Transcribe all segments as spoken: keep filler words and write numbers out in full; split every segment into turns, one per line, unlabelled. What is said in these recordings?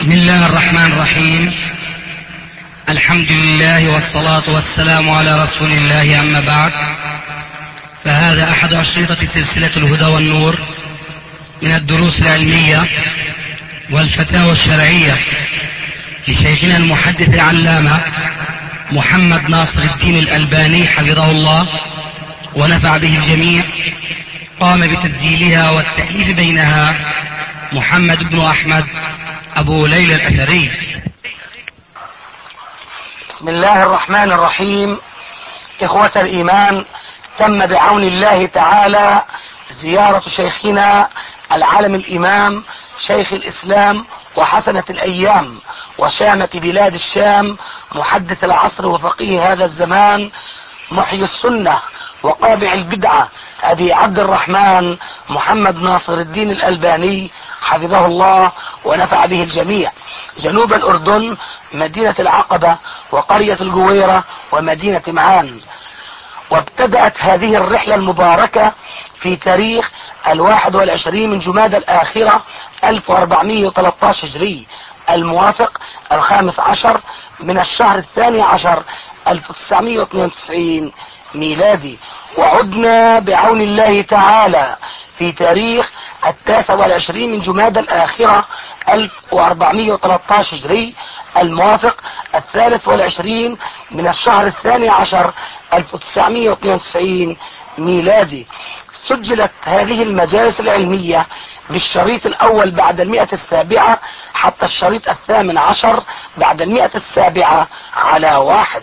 بسم الله الرحمن الرحيم. الحمد لله والصلاة والسلام على رسول الله، أما بعد، فهذا أحد أشرطة سلسلة الهدى والنور من الدروس العلمية والفتاوى الشرعية لشيخنا المحدث العلامة محمد ناصر الدين الألباني حفظه الله ونفع به الجميع. قام بتسجيلها والتأليف بينها محمد بن أحمد أبو ليلى الأثري.
بسم الله الرحمن الرحيم. إخوة الإيمان، تم بعون الله تعالى زيارة شيخنا العالم الإمام شيخ الإسلام وحسنة الأيام وشامة بلاد الشام، محدث العصر وفقيه هذا الزمان، محيي السنة وقابع البدعة، أبي عبد الرحمن محمد ناصر الدين الألباني حفظه الله ونفع به الجميع، جنوب الأردن، مدينة العقبة وقرية الجويرة ومدينة معان. وابتدأت هذه الرحلة المباركة في تاريخ الواحد والعشرين من جمادى الآخرة ألف وأربعمائة وثلاثة عشر هجري، الموافق الخامس عشر من الشهر الثاني عشر ألف وتسعمائة واثنين وتسعين ميلادي. وعدنا بعون الله تعالى في تاريخ التاسع والعشرين من جمادى الآخرة ألف وأربعمائة وثلاثة عشر هجري، الموافق الثالث والعشرين من الشهر الثاني عشر ألف وتسعمائة واثنين وتسعين ميلادي. سجلت هذه المجالس العلمية بالشريط الأول بعد المئة السابعة حتى الشريط الثامن عشر بعد المئة السابعة على واحد.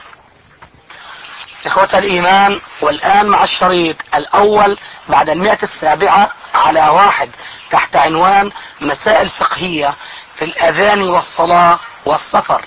إخوة الإيمان، والآن مع الشريط الأول بعد المئة السابعة على واحد تحت عنوان مسائل فقهية في الأذان والصلاة والسفر.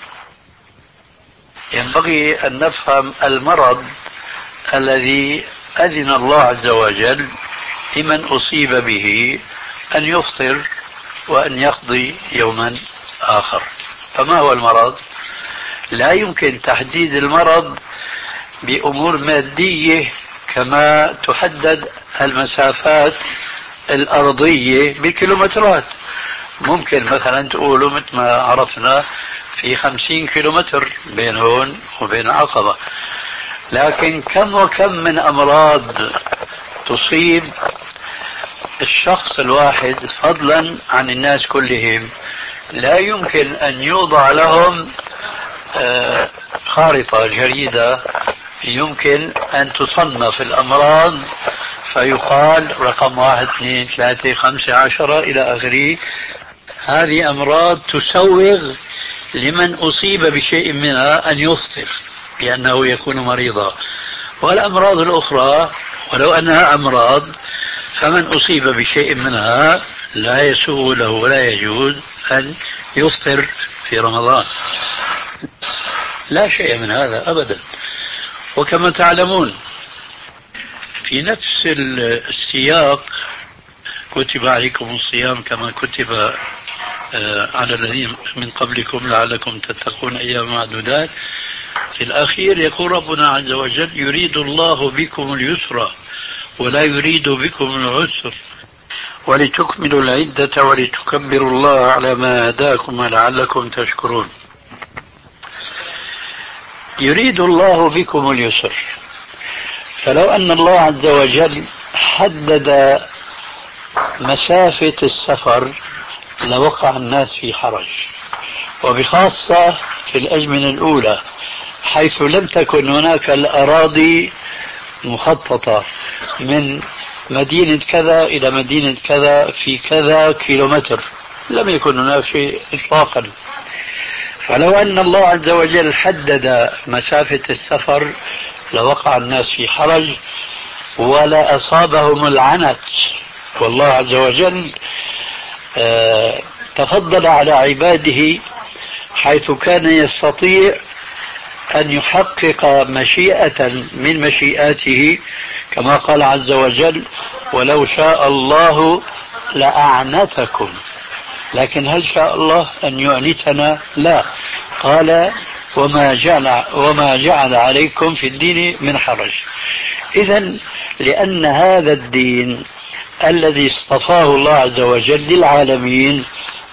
ينبغي أن نفهم المرض الذي أذن الله عز وجل لمن أصيب به أن يفطر وأن يقضي يوما آخر. فما هو المرض؟ لا يمكن تحديد المرض بأمور مادية كما تحدد المسافات الأرضية بالكيلومترات. ممكن مثلا تقولوا مثل ما عرفنا في خمسين كيلومتر بين هون وبين عقبة، لكن كم وكم من أمراض تصيب الشخص الواحد فضلا عن الناس كلهم، لا يمكن أن يوضع لهم خارطة جريدة يمكن أن تصنف الأمراض فيقال رقم واحد اثنين ثلاثة خمسة عشرة إلى آخره. هذه أمراض تسوغ لمن أصيب بشيء منها أن يفطر لأنه يكون مريضا، والأمراض الأخرى ولو أنها أمراض فمن أصيب بشيء منها لا يسوغ له ولا يجوز أن يفطر في رمضان. لا شيء من هذا أبدا. وكما تعلمون في نفس السياق كتب عليكم الصيام كما كتب على الذين من قبلكم لعلكم تتقون أيام معدودات. في الأخير يقول ربنا عز وجل يريد الله بكم اليسر ولا يريد بكم العسر ولتكملوا العدة ولتكبروا الله على ما هداكم ولعلكم تشكرون. يريد الله بكم اليسر، فلو أن الله عز وجل حدد مسافة السفر لوقع الناس في حرج، وبخاصة في الأزمنة الأولى حيث لم تكن هناك الأراضي مخططة من مدينة كذا إلى مدينة كذا في كذا كيلومتر، لم يكن هناك شيء إطلاقا. فلو أن الله عز وجل حدد مسافة السفر لوقع الناس في حرج ولا أصابهم العنت. والله عز وجل آه تفضل على عباده حيث كان يستطيع أن يحقق مشيئة من مشيئاته كما قال عز وجل ولو شاء الله لأعنتكم. لكن هل شاء الله أن يعنتنا؟ لا. قال وما جعل, وما جعل عليكم في الدين من حرج. إذن لأن هذا الدين الذي اصطفاه الله عز وجل للعالمين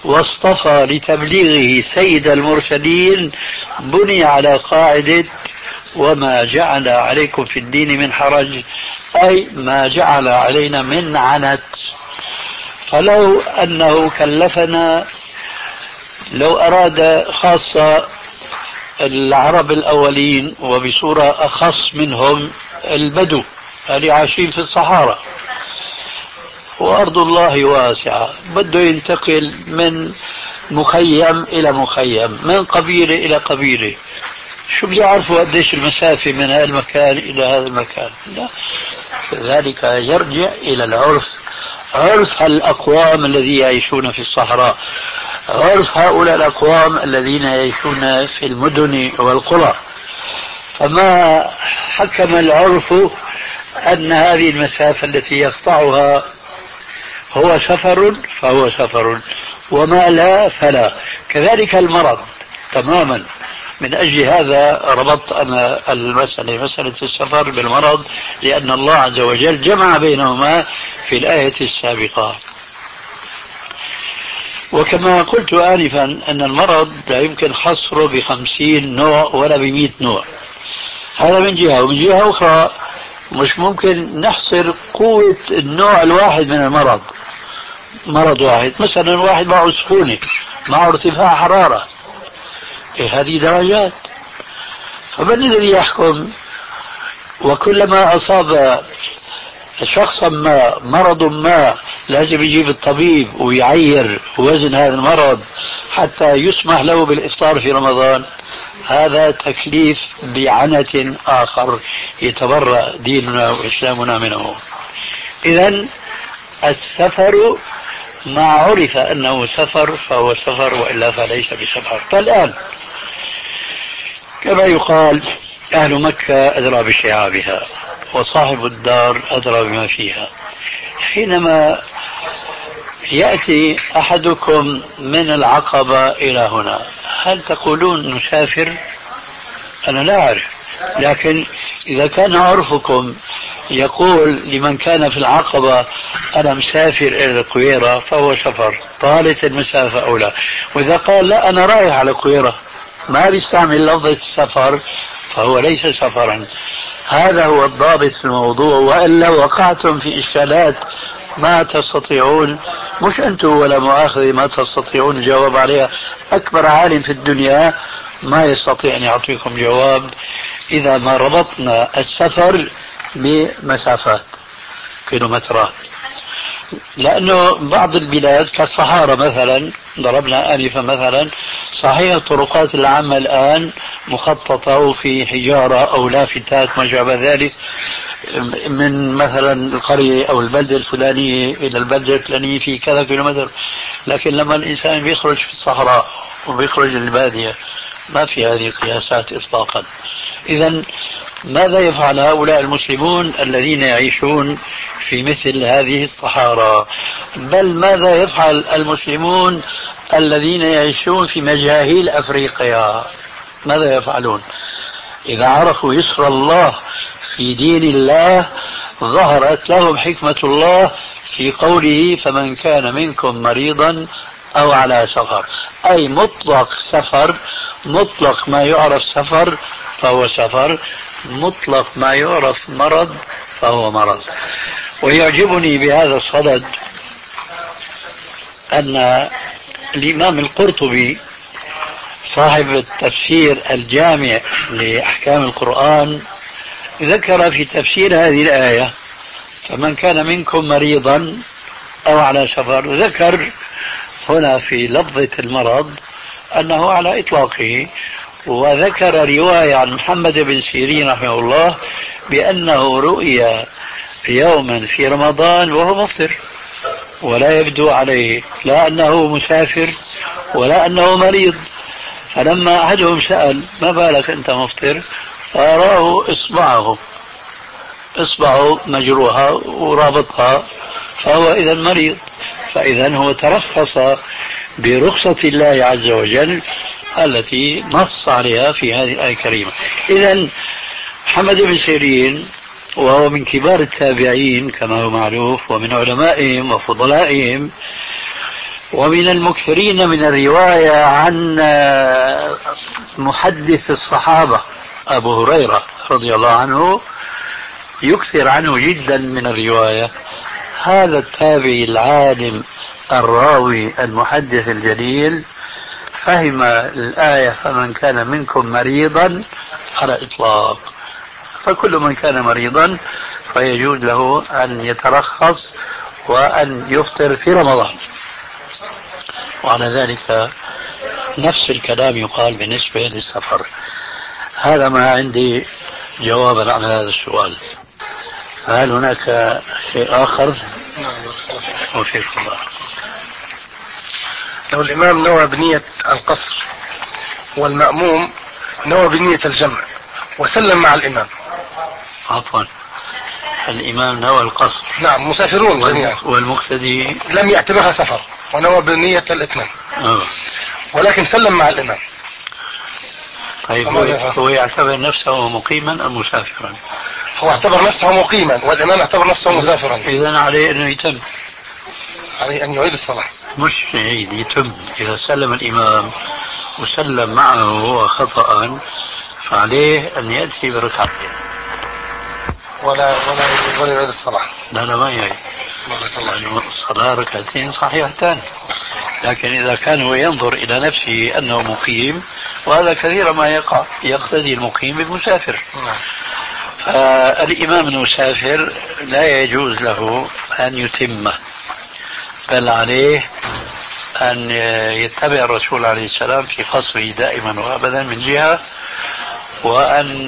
واصطفى لتبليغه سيد المرسلين بني على قاعدة وما جعل عليكم في الدين من حرج، أي ما جعل علينا من عنت. فلو أنه كلفنا، لو أراد خاصة العرب الأولين وبصورة أخص منهم البدو اللي عايشين في الصحراء وأرض الله واسعة، بده ينتقل من مخيم إلى مخيم، من قبيلة إلى قبيلة، شو بيعرفوا قديش المسافة من هذا المكان إلى هذا المكان؟ لا، ذلك يرجع إلى العرف، عرف الأقوام الذين يعيشون في الصحراء، عرف هؤلاء الأقوام الذين يعيشون في المدن والقرى. فما حكم العرف أن هذه المسافة التي يقطعها هو سفر فهو سفر، وما لا فلا. كذلك المرض تماما. من أجل هذا ربطت أنا المسألة مسألة السفر بالمرض، لأن الله عز وجل جمع بينهما في الآية السابقة. وكما قلت آنفا أن المرض لا يمكن حصره بخمسين نوع ولا بمئة نوع، هذا من جهة. ومن جهة أخرى مش ممكن نحصر قوة النوع الواحد من المرض. مرض واحد مثلا، واحد معه سخونة، معه ارتفاع حرارة، إيه هذه درجات. فمن الذي يحكم؟ وكلما أصاب شخصا ما مرض ما لازم يجيب الطبيب ويعير وزن هذا المرض حتى يسمح له بالإفطار في رمضان. هذا تكليف بعنة آخر يتبرأ ديننا وإسلامنا منه. إذن السفر ما عرف أنه سفر فهو سفر، وإلا فليس بسفر. فالآن كما يقال أهل مكة أدرى بشعابها وصاحب الدار أدرى بما فيها. حينما يأتي أحدكم من العقبة إلى هنا، هل تقولون نسافر؟ أنا لا أعرف، لكن إذا كان عرفكم يقول لمن كان في العقبة أنا مسافر إلى القويرة فهو سفر، طالت المسافة أو لا. وإذا قال لا أنا رايح على القويرة، ما بيستعمل لفظة السفر، فهو ليس سفرا. هذا هو الضابط في الموضوع، وإلا وقعتم في إشكالات ما تستطيعون، مش أنتم ولا مؤاخذة، ما تستطيعون الجواب عليها. أكبر عالم في الدنيا ما يستطيع أن يعطيكم جواب إذا ما ربطنا السفر بمسافات كيلومترات. لأنه بعض البلاد كالصحارى مثلا، ضربنا آنفا مثلا، صحيح الطرقات العامة الآن مخططة وفي حجارة أو لافتات ما شابه ذلك من مثلا القرية أو البلدة الفلانية إلى البلدة الفلانية في كذا كيلومتر، لكن لما الإنسان بيخرج في الصحراء وبيخرج للبادية ما في هذه القياسات إطلاقا. إذن ماذا يفعل هؤلاء المسلمون الذين يعيشون في مثل هذه الصحارى؟ بل ماذا يفعل المسلمون الذين يعيشون في مجاهيل أفريقيا؟ ماذا يفعلون؟ إذا عرفوا يسر الله في دين الله ظهرت لهم حكمة الله في قوله فمن كان منكم مريضا أو على سفر، أي مطلق سفر، مطلق ما يعرف سفر فهو سفر، مطلق ما يعرف مرض فهو مرض. ويعجبني بهذا الصدد أن الإمام القرطبي صاحب التفسير الجامع لأحكام القرآن ذكر في تفسير هذه الآية فمن كان منكم مريضا أو على سفر، ذكر هنا في لفظة المرض أنه على إطلاقه، وذكر رواية عن محمد بن سيرين رحمه الله بأنه رؤيا يوما في رمضان وهو مفطر ولا يبدو عليه لا أنه مسافر ولا أنه مريض. فلما أحدهم سأل ما بالك أنت مفطر؟ فأراه إصبعه إصبعه مجروحة ورابطها، فهو إذا مريض. فإذا هو ترخص برخصة الله عز وجل التي نص عليها في هذه الآية الكريمة. إذا محمد بن سيرين وهو من كبار التابعين كما هو معروف ومن علمائهم وفضلائهم، ومن المكثرين من الرواية عن محدث الصحابة أبو هريرة رضي الله عنه، يكثر عنه جدا من الرواية. هذا التابعي العالم الراوي المحدث الجليل فهم الآية فمن كان منكم مريضا على إطلاق، فكل من كان مريضا فيجوز له أن يترخص وأن يفطر في رمضان. وعلى ذلك نفس الكلام يقال بالنسبة للسفر. هذا ما عندي جوابا على هذا السؤال. هل هناك شيء آخر؟ وفيك الله.
لو الإمام نوى بنية القصر والمأموم نوى بنية الجمع وسلم مع الإمام.
عفوا، الإمام نوى القصر.
نعم، مسافرون جميعا.
والمقتدي
لم يعتبرها سفر ونوى بنية الإتمام.
آه.
ولكن سلم مع الإمام.
طيب هو, هو يعتبر نفسه مقيما أم مسافرا؟
هو اعتبر نفسه مقيما والإمام اعتبر نفسه مسافرا.
إذن عليه أنه يتم،
عليه أن يعيد الصلاة.
مش يعيد، يتم. إذا سلم الإمام وسلم معه هو خطأ فعليه أن يأتي بركعتين
ولا ولا ولا يعيد الصلاة.
لا لا ما يعيد. يعني الصلاة ركعتين صحيحتان. لكن إذا كان هو ينظر إلى نفسه أنه مقيم، وهذا كثيرا ما يقع، يقتدي المقيم بالمسافر. فالإمام المسافر لا يجوز له أن يتمه، بل عليه أن يتبع الرسول عليه السلام في قصره دائما وأبدا من جهة، وأن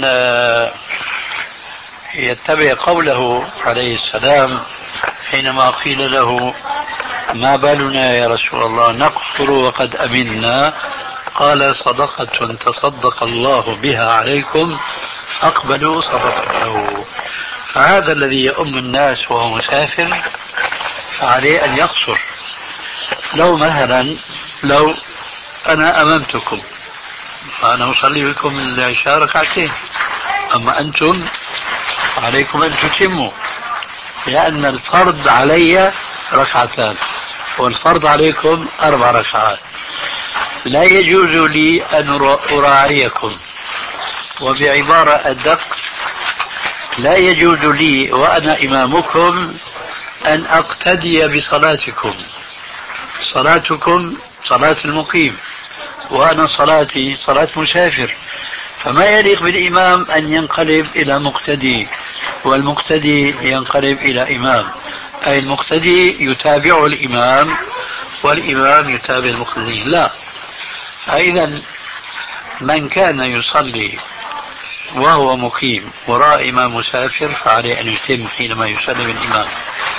يتبع قوله عليه السلام حينما قيل له ما بالنا يا رسول الله نقصر وقد أمنا، قال صدقة تصدق الله بها عليكم فاقبلوا صدقته. فهذا الذي يؤم الناس وهو مسافر فعليه أن يقصر. لو مثلا لو أنا أممتكم فأنا أصلي بكم العشاء ركعتين، أما أنتم عليكم أن تتموا، لأن الفرض علي ركعتان والفرض عليكم أربع ركعات. لا يجوز لي أن أراعيكم، وبعبارة أدق لا يجوز لي وأنا إمامكم أن أقتدي بصلاتكم. صلاتكم صلاة المقيم وأنا صلاتي صلاة مسافر، فما يليق بالإمام أن ينقلب إلى مقتدي والمقتدي ينقلب إلى إمام، أي المقتدي يتابع الإمام والإمام يتابع المقتدي. لا. فإذا من كان يصلي وهو مقيم وراء إمام مسافر فعليه أن يتم حينما يسلم الإمام.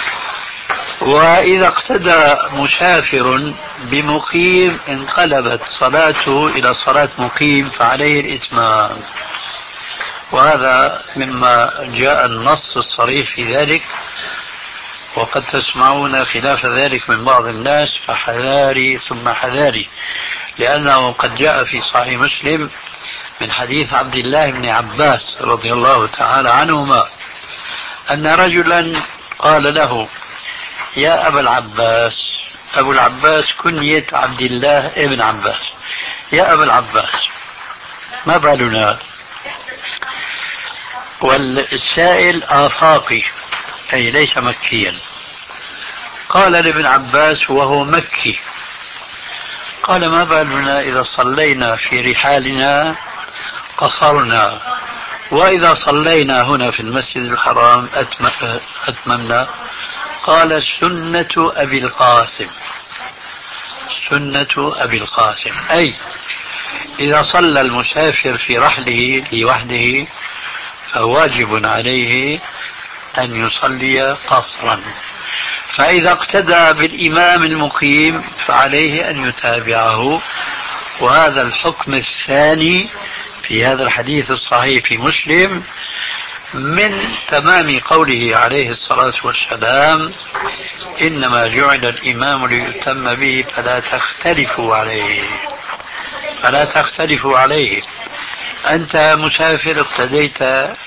وإذا اقتدى مسافر بمقيم انقلبت صلاته إلى صلاة مقيم فعليه الإتمام. وهذا مما جاء النص الصريح في ذلك، وقد تسمعون خلاف ذلك من بعض الناس، فحذاري ثم حذاري، لأنه قد جاء في صحيح مسلم من حديث عبد الله بن عباس رضي الله تعالى عنهما أن رجلا قال له يا أبا العباس، أبو العباس كنية عبد الله ابن عباس، يا أبا العباس ما بالنا؟ والسائل آفاقي أي ليس مكيا. قال لابن عباس وهو مكي، قال ما بالنا إذا صلينا في رحالنا قصرنا، وإذا صلينا هنا في المسجد الحرام أتممنا؟ قال سنة أبي القاسم، سنة أبي القاسم، أي إذا صلى المسافر في رحله لوحده فواجب عليه أن يصلي قصرا، فإذا اقتدى بالإمام المقيم فعليه أن يتابعه. وهذا الحكم الثاني في هذا الحديث الصحيح في مسلم من تمام قوله عليه الصلاة والسلام إنما جعل الإمام ليتم به فلا تختلفوا عليه، فلا تختلفوا عليه. أنت مسافر اقتديت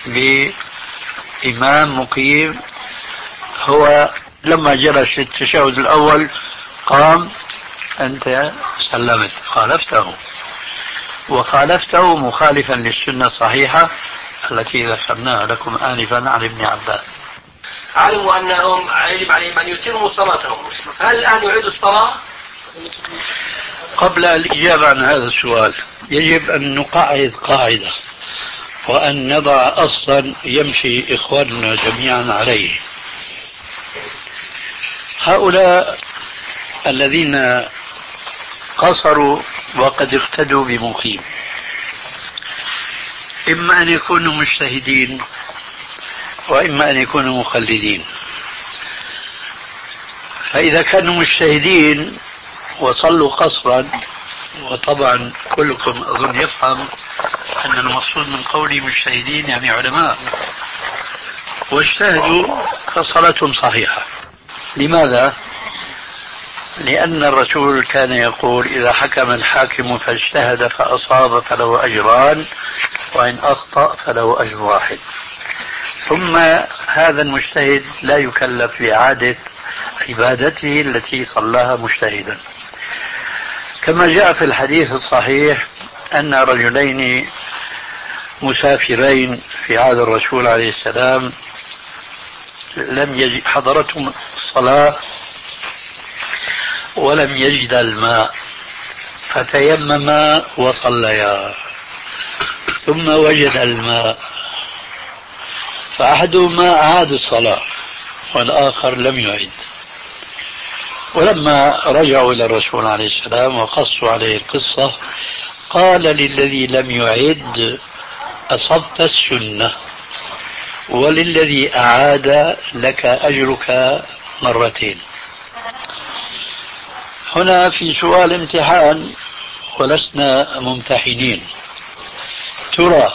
بإمام مقيم، هو لما جلس للتشهد الأول قام أنت سلمت خالفته، وخالفته مخالفا للسنة الصحيحة التي ذكرناها لكم آنفا عن ابن عباس.
علموا أنهم يجب عليهم أن يتموا صلاتهم، هل الآن يعيدوا الصلاة؟
قبل الإجابة عن هذا السؤال يجب أن نقعد قاعدة وأن نضع أصلا يمشي إخواننا جميعا عليه. هؤلاء الذين قصروا وقد اقتدوا بمقيم إما أن يكونوا مجتهدين وإما أن يكونوا مقلدين. فإذا كانوا مجتهدين وصلوا قصرا، وطبعا كلكم أظن يفهم أن المقصود من قولي مجتهدين يعني علماء، واجتهدوا فصلاتهم صحيحة. لماذا؟ لأن الرسول كان يقول إذا حكم الحاكم فاجتهد فأصاب فله أجران وإن أخطأ فله أجر واحد. ثم هذا المجتهد لا يكلف بإعادة عبادته التي صلاها مجتهدا، كما جاء في الحديث الصحيح أن رجلين مسافرين في عهد الرسول عليه السلام لم يجد حضرتهم الصلاة ولم يجد الماء فتيمما وصليا، ثم وجد الماء فأحدهما أعاد الصلاة والآخر لم يعد. ولما رجعوا إلى الرسول عليه السلام وقصوا عليه القصة قال للذي لم يعد أصبت السنة، وللذي أعاد لك أجرك مرتين. هنا في سؤال امتحان ولسنا ممتحنين، ترى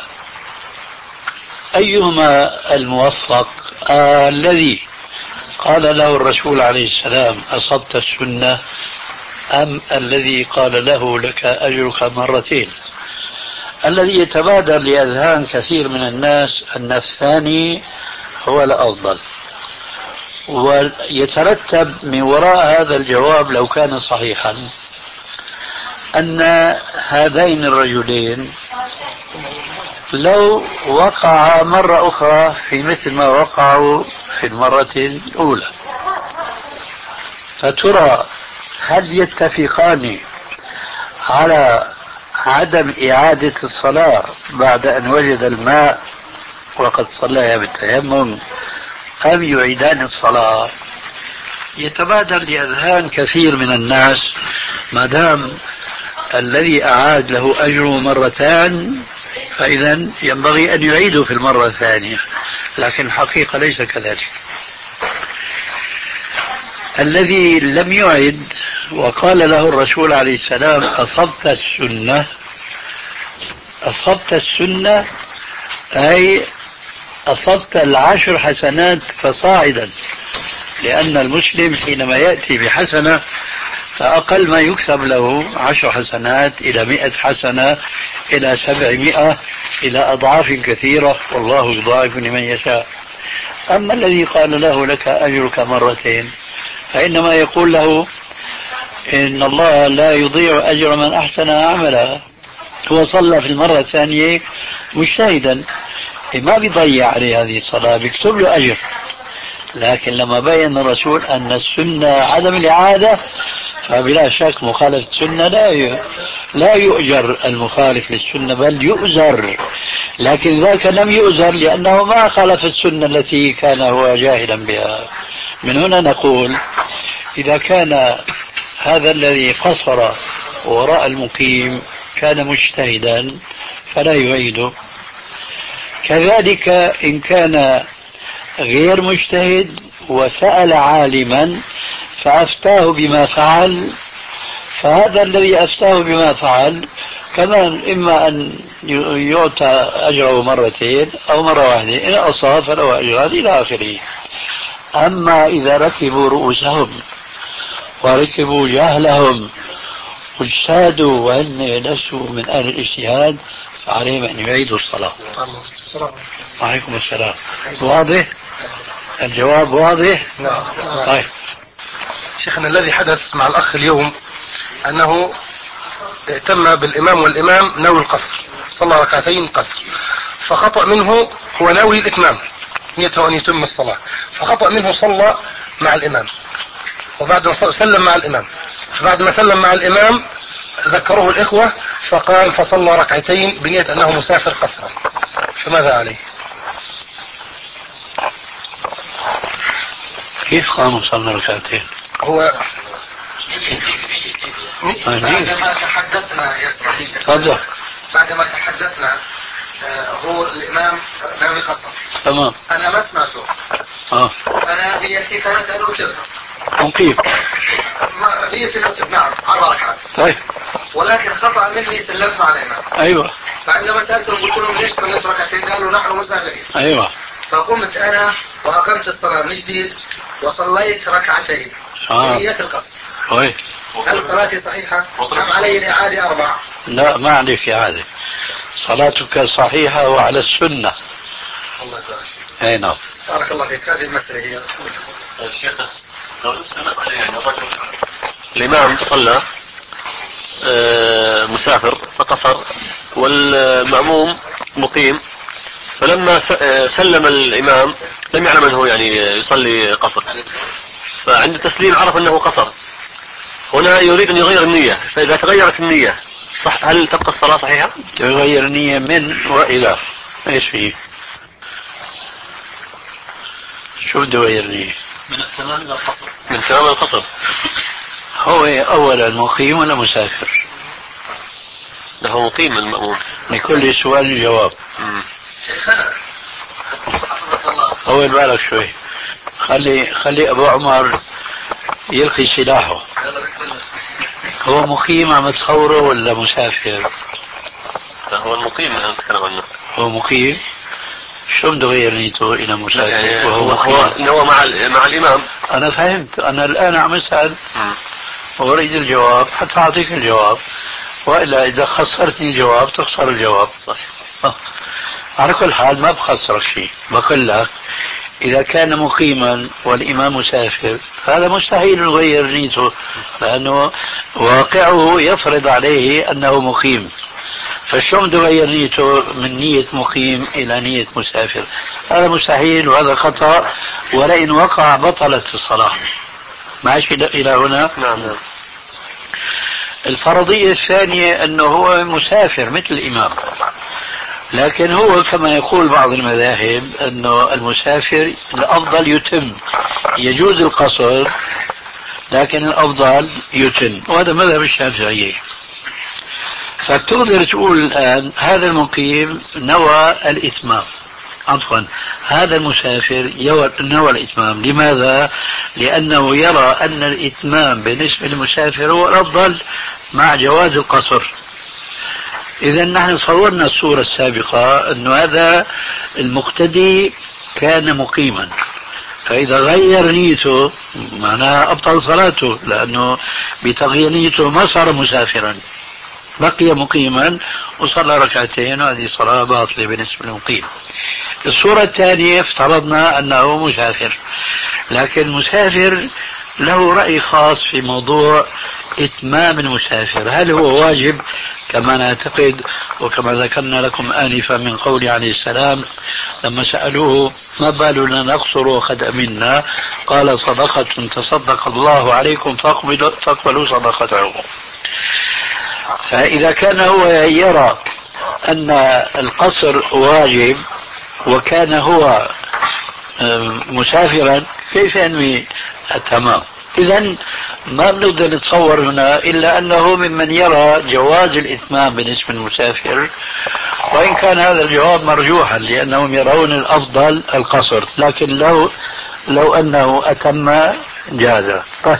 أيهما الموفق؟ آه الذي قال له الرسول عليه السلام أصبت السنة، أم الذي قال له لك أجرك مرتين؟ الذي يتبادر لأذهان كثير من الناس أن الثاني هو الأفضل، ويترتب من وراء هذا الجواب لو كان صحيحا أن هذين الرجلين لو وقعا مرة أخرى في مثل ما وقعوا في المرة الأولى، فترى هل يتفقان على عدم إعادة الصلاة بعد أن وجد الماء وقد صلى بالتيمم، أم يعيدان الصلاة؟ يتبادر لأذهان كثير من الناس ما دام الذي أعاد له أجره مرتان فإذا ينبغي أن يعيده في المرة الثانية، لكن الحقيقة ليس كذلك. الذي لم يعد وقال له الرسول عليه السلام أصبت السنة، أصبت السنة أي أصبت العشر حسنات فصاعدا، لأن المسلم حينما يأتي بحسنة فأقل ما يكسب له عشر حسنات إلى مئة حسنة إلى سبعمائة إلى أضعاف كثيرة، والله يضاعف لمن يشاء. أما الذي قال له لك أجرك مرتين فإنما يقول له إن الله لا يضيع أجر من أحسن عملا. هو صلى في المرة الثانية مجتهدا، ما بيضيع عليه هذه الصلاة، بيكتب له أجر. لكن لما بين الرسول أن السنة عدم الإعادة فبلا شك مخالفة السنة لا لا يؤجر المخالف للسنة بل يؤزر، لكن ذاك لم يؤزر لأنه ما خالف السنة التي كان هو جاهلا بها. من هنا نقول إذا كان هذا الذي قصر وراء المقيم كان مجتهدا فلا يعيده، كذلك إن كان غير مجتهد وسأل عالما فأفتاه بما فعل، فهذا الذي أفتاه بما فعل كمان إما أن يعطى أجره مرتين أو مرة واحدة، إن أصاب فله أجران إلى آخره. أما إذا ركبوا رؤوسهم وركبوا جهلهم واجتهدوا وأن لسوا من أهل الاجتهاد فعليهم أن يعيدوا الصلاة. وعليكم السلام. واضح؟ الجواب واضح؟
نعم.
طيب
شيخنا الذي حدث مع الأخ اليوم أنه اهتم بالإمام والإمام ناوي القصر، صلى ركعتين قصر، فخطأ منه هو ناوي الإتمام، نيته أن يتم الصلاة، فخطأ منه صلى مع الإمام، وبعد ما سلم مع الإمام، فبعد ما سلم مع الإمام ذكره الإخوة فقال فصلى ركعتين بنية أنه مسافر قصرا، فماذا عليه؟
كيف قام صلى ركعتين؟
هو
بعدما تحدثنا يا سيدي
تفضل.
بعدما تحدثنا آه هو الإمام ناوي قصر،
تمام،
أنا ما سمعته.
اه
أنا نيتي كانت أن أتم
مقيم،
نيتي أن أتم نعم أربع ركعات،
طيب،
ولكن خطأ مني سلمت مع الإمام.
ايوه،
فعندما سألتهم قلت لهم ليش صليت ركعتين؟ قالوا نحن مسافرين.
ايوه،
فقمت أنا وأقمت الصلاة من جديد وصليت ركعتين
آه.
بنية القصر.
طيب،
هل صلاتي صحيحة أم علي الإعادة أربعة؟
لا ما عليك إعادة، صلاتك صحيحة وعلى السنة.
الله يبارك.
اي نعم.
بارك الله فيك. هذه المسألة هي.
الشيخ لو نفس المسألة يعني الرجل الإمام صلى مسافر فقصر والمأموم مقيم، فلما سلم الإمام لم يعلم أنه يعني يصلي قصر، فعند التسليم عرف أنه قصر، هنا يريد أن يغير النية، فإذا تغيرت النية صح هل تبقى الصلاة صحيحة؟
تغير نية من وإلى ايش فيه؟ شو بده يغير نية؟
من التمام إلى القصر. من التمام إلى القصر.
هو أولا مقيم ولا مسافر؟
هو مقيم المأموم.
لكل سؤال جواب.
شيخنا
طول بالك شوي، خلي خلي أبو عمر يلقي سلاحه. هو مقيم عم تصوره ولا مسافر؟
لا هو المقيم اللي نتكلم عنه.
هو مقيم. شو بده يغير نيته إلى مسافر
يعني
وهو
مقيم؟ هو مع مع الإمام.
أنا فهمت، أنا الآن عم أسأل وأريد الجواب حتى أعطيك الجواب، وإلا إذا خسرتني الجواب تخسر الجواب.
صح.
أه. على كل حال ما بخسرك شيء، بقول لك إذا كان مقيما والإمام مسافر هذا مستحيل يغير نيته، لأنه واقعه يفرض عليه أنه مقيم، فشو بده يغير نيته من نية مقيم إلى نية مسافر؟ هذا مستحيل وهذا خطأ، ولئن وقع بطلت الصلاة. ماشي إلى هنا؟
نعم نعم.
الفرضية الثانية أنه هو مسافر مثل الإمام، لكن هو كما يقول بعض المذاهب أنه المسافر الأفضل يتم، يجوز القصر لكن الأفضل يتم، وهذا مذهب الشافعية. فبتقدر تقول الآن هذا المقيم نوى الإتمام، عفوا هذا المسافر نوى الإتمام. لماذا؟ لأنه يرى أن الإتمام بالنسبة للمسافر هو الأفضل مع جواز القصر. إذا نحن صورنا الصورة السابقة أن هذا المقتدي كان مقيما، فإذا غير نيته معناها أبطل صلاته، لأنه بتغيير نيته ما صار مسافرا، بقي مقيما وصلى ركعتين، وهذه صلاة باطلة بالنسبة للمقيم. الصورة الثانية افترضنا أنه مسافر، لكن المسافر له رأي خاص في موضوع إتمام المسافر، هل هو واجب كما نعتقد وكما ذكرنا لكم آنفا من قول عليه السلام لما سألوه ما بالنا نقصر وقد أمنا، قال صدقة تصدق الله عليكم فاقبلوا صدقته. فإذا كان هو يرى أن القصر واجب وكان هو مسافرا كيف ينوي التمام؟ إذن ما بنقدر نتصور هنا إلا أنه ممن يرى جواز الإتمام بالنسبة للمسافر، وإن كان هذا الجواب مرجوحا لأنهم يرون الأفضل القصر، لكن لو لو أنه أتم جاز. طيب،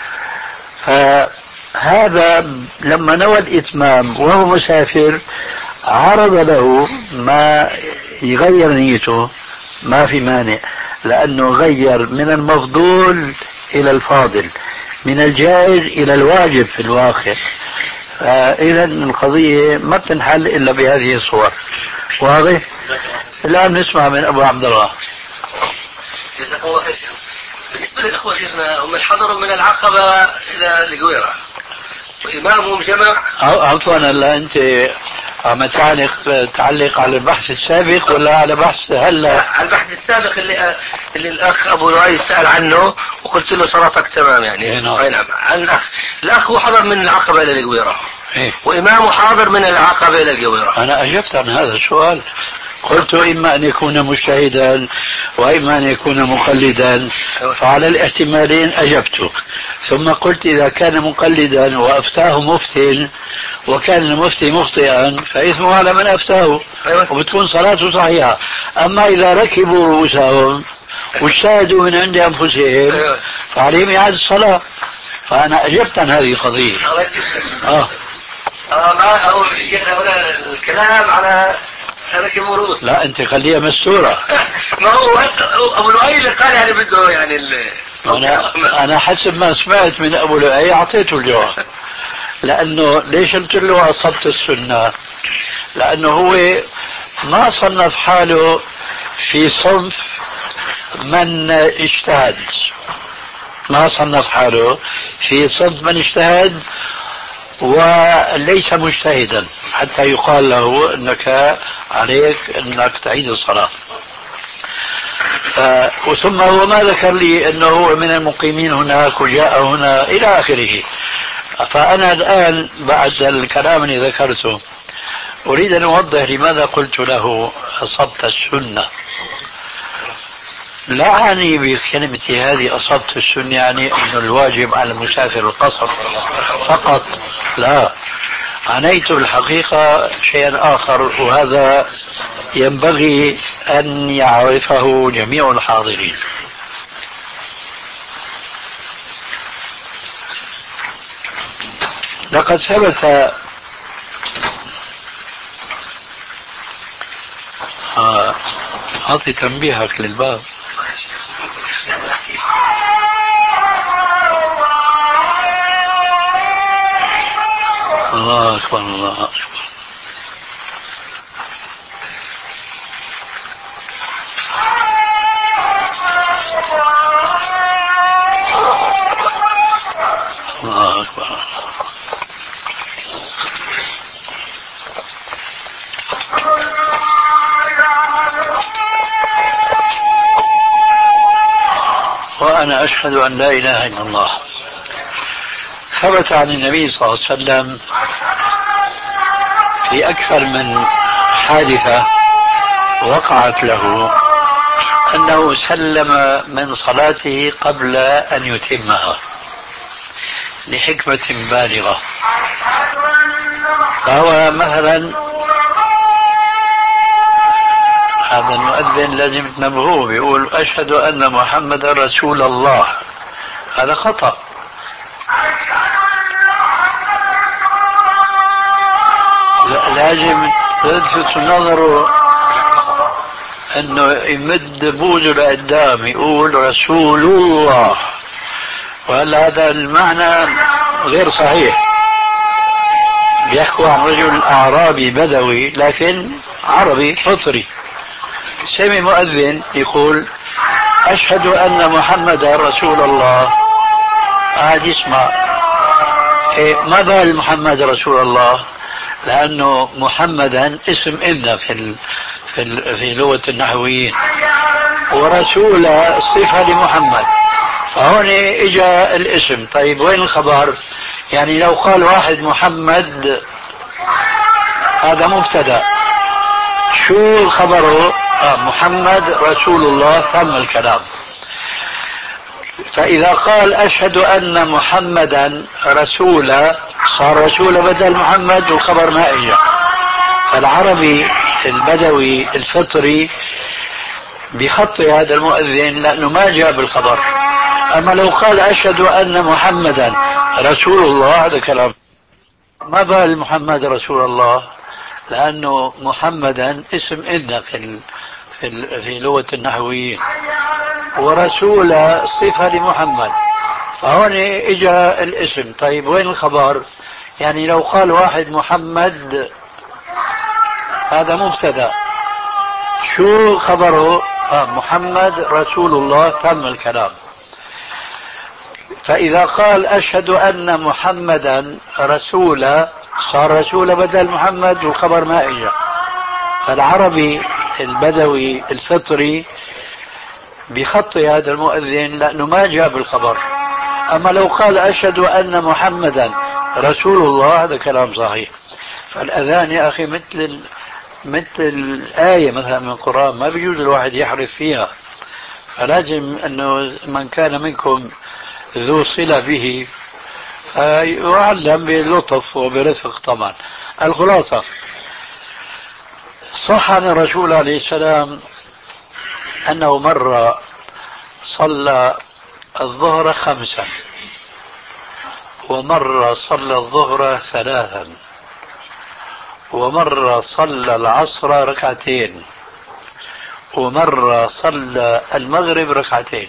فهذا لما نوى الإتمام وهو مسافر عرض له ما يغير نيته، ما في مانع، لأنه غير من المفضول إلى الفاضل، من الجائز إلى الواجب في الواقع. فإذا القضية ما بتنحل إلا بهذه الصور. واضح؟ الآن نسمع من أبو عبد الله.
جزاك الله خير. بالنسبة للإخوة شيخنا هم حضروا من العقبة إلى القويرة،
وإمامهم جمع.
عفوا هلا أنت عم تعلق تعلق على البحث السابق ولا على بحث هلا؟
على البحث السابق اللي اللي الأخ أبو لؤي سأل عنه وقلت له صلاتك تمام يعني.
نعم.
أي نعم. عن الأخ الأخ هو حضر من العقبة إلى الجويرة.
إيه؟
وإمامه حاضر من العقبة إلى الجويرة.
أنا أجبت عن هذا السؤال، قلت إما أن يكون مجتهدا وإما أن يكون مقلدا، فعلى الاحتمالين أجبت. ثم قلت إذا كان مقلدا وأفتاه مفتي وكان المفتي مخطئا فإثمه على من أفتاه وبتكون صلاته صحيحة. أما إذا ركبوا رؤوسهم واجتهدوا من عند أنفسهم فعليهم إعادة الصلاة. فأنا أجبت عن هذه القضية. آه.
آه ما هو هنا الكلام على ركبوا رؤوس.
لا أنت خليها مستورة.
ما هو أبو لؤي اللي قال يعني بده يعني ال...
أنا أنا حسب ما سمعت من أبو لؤي أعطيته الجواب. لأنه ليش قلت له أصبت السنة؟ لأنه هو ما صنف حاله في صنف من اجتهد، ما صنف حاله في صنف من اجتهد وليس مجتهدا حتى يقال له انك عليك انك تعيد الصلاة. آه وثم هو ما ذكر لي انه هو من المقيمين هناك وجاء هنا الى اخره. فانا الان بعد الكلام اللي ذكرته اريد ان اوضح لماذا قلت له اصبت السنة. لا أعني بكلمتي هذه أصبت السنة يعني أن الواجب على المسافر القصر فقط، لا، عنيت بالحقيقة شيئا آخر وهذا ينبغي أن يعرفه جميع الحاضرين. لقد ثبت أعطي تنبيهك للباب. الله أكبر الله أكبر. الله أكبر. وأنا أشهد أن لا إله إلا الله. ثبت عن النبي صلى الله عليه وسلم في أكثر من حادثة وقعت له أنه سلم من صلاته قبل أن يتمها لحكمة بالغة. فهو مثلا هذا المؤذن لازم تنبهوه بيقول أشهد أن محمد رسول الله، هذا خطأ. لازم تلفت نظره انه يمد بوزه لقدام يقول رسول الله، وهلا هذا المعنى غير صحيح. بيحكوا عن رجل اعرابي بدوي لكن عربي فطري سمع مؤذن يقول أشهد أن محمد رسول الله، قاعد يسمع. إيه ما بال محمد رسول الله؟ لأنه محمدا اسم إن في ال في, ال في لغة النحويين، ورسول صفة لمحمد، فهون إجا الاسم. طيب وين الخبر؟ يعني لو قال واحد محمد هذا مبتدأ، شو خبره؟ آه محمد رسول الله، تم الكلام. فإذا قال أشهد أن محمدا رسولا صار رسول بدل محمد والخبر ما إجا. فالعربي البدوي الفطري بخطي هذا المؤذن لأنه ما جاء بالخبر. أما لو قال أشهد أن محمدا رسول الله هذا كلام. ما بال محمد رسول الله؟ لأنه محمدا اسم إن في ال في, ال في لغة النحويين، ورسول صفة لمحمد، فهون إجا الاسم. طيب وين الخبر؟ يعني لو قال واحد محمد هذا مبتدأ، شو خبره؟ آه محمد رسول الله، تم الكلام. فإذا قال أشهد أن محمدا رسولا صار رسول بدل محمد والخبر ما إجا. فالعربي البدوي الفطري بخطي هذا المؤذن لأنه ما جاب الخبر. أما لو قال أشهد أن محمدا رسول الله هذا كلام صحيح. فالأذان يا أخي مثل مثل الآية مثلا من القرآن ما بيجوز الواحد يحرف فيها. فلازم أنه من كان منكم ذو صلة به يعلم بلطف وبرفق. طبعا الخلاصة صح عن الرسول عليه السلام أنه مرة صلى الظهر خمسا ومرة صلى الظهر ثلاثا ومرة صلى العصر ركعتين ومرة صلى المغرب ركعتين.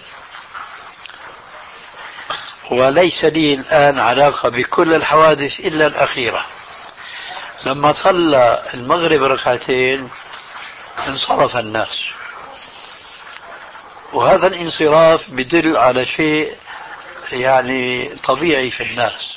وليس لي الآن علاقة بكل الحوادث إلا الأخيرة. لما صلى المغرب ركعتين انصرف الناس، وهذا الانصراف بدل على شيء يعني طبيعي في الناس،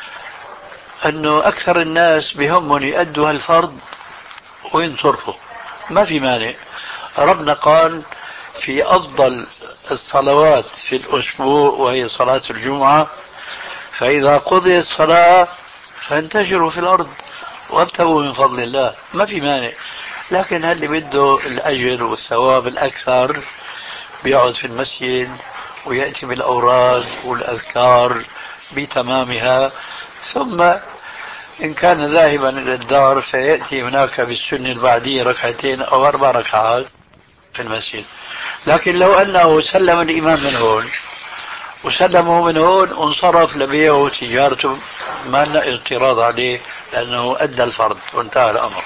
أنه أكثر الناس بهمهم يؤدوا الفرض وينصرفوا، ما في مانع. ربنا قال في أفضل الصلوات في الأسبوع وهي صلاة الجمعة فإذا قضيت الصلاة فانتشروا في الأرض وابتغوا من فضل الله، ما في مانع. لكن اللي بده الأجر والثواب الأكثر بيقعد في المسجد ويأتي بالأوراد والأذكار بتمامها، ثم إن كان ذاهبا إلى الدار فيأتي هناك بالسنة البعدية ركعتين أو أربع ركعات في المسجد. لكن لو أنه سلم الإمام من هون وسلمه من هون وانصرف لبيعه وتجارته ما لنا اعتراض عليه لأنه أدى الفرض وانتهى الأمر.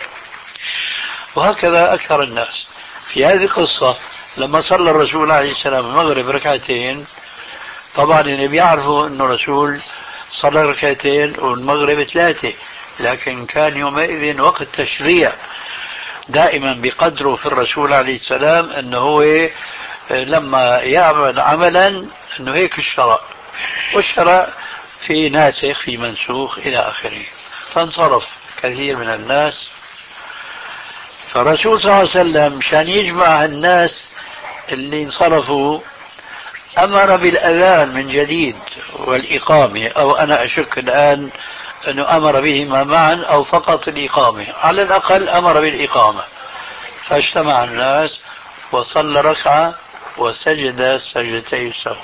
وهكذا أكثر الناس. في هذه القصة لما صلى الرسول عليه السلام المغرب ركعتين، طبعا اللي بيعرفوا أنه الرسول صلى ركعتين والمغرب ثلاثة، لكن كان يومئذ وقت تشريع دائما بقدره في الرسول عليه السلام أنه هو لما يعمل عملا أنه هيك الشرع، والشرع في ناسخ في منسوخ إلى آخره. فانصرف كثير من الناس. فالرسول صلى الله عليه وسلم مشان يجمع الناس اللي انصرفوا أمر بالأذان من جديد والإقامة، أو أنا أشك الآن أنه أمر بهما معا أو فقط الإقامة، على الأقل أمر بالإقامة. فاجتمع الناس وصلى ركعة وسجد سجدتي السهو.